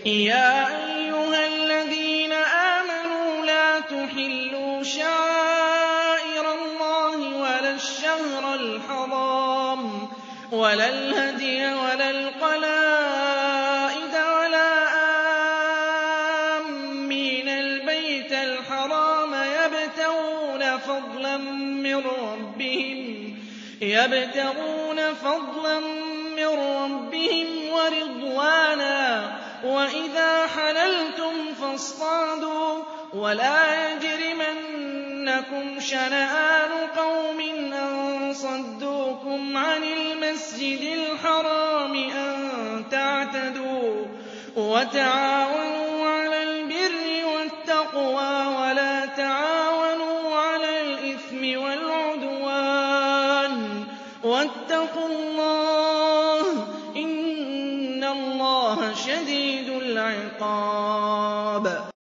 يَا أَيُّهَا الَّذِينَ آمَنُوا لَا تُحِلُّوا شَعَائِرَ اللَّهِ وَلَا الشَّهْرَ الْحَرَامَ وَلَا الْهَدْيَ وَلَا الْقَلَائِدَ وَلَا آمِّينَ الْبَيْتَ الْحَرَامَ يَبْتَغُونَ فَضْلًا مِّن رَّبِّهِمْ وَرِضْوَانًا ۚ وَإِذَا حَلَلْتُمْ فَاصْطَادُوا ۚ وَلَا يَجْرِمَنَّكُمْ شَنَآنُ قَوْمٍ أَن صَدُّوكُمْ عَنِ الْمَسْجِدِ الْحَرَامِ أَن تَعْتَدُوا ۘ وَتَعَاوَنُوا عَلَى الْبِرِّ وَالتَّقْوَىٰ وَلَا تَعَاوَنُوا عَلَى الْإِثْمِ وَالْعُدْوَانِ ۚ وَاتَّقُوا اللَّهَ ۖ إِنَّ اللَّهَ شَدِيدُ الْعِقَابِ.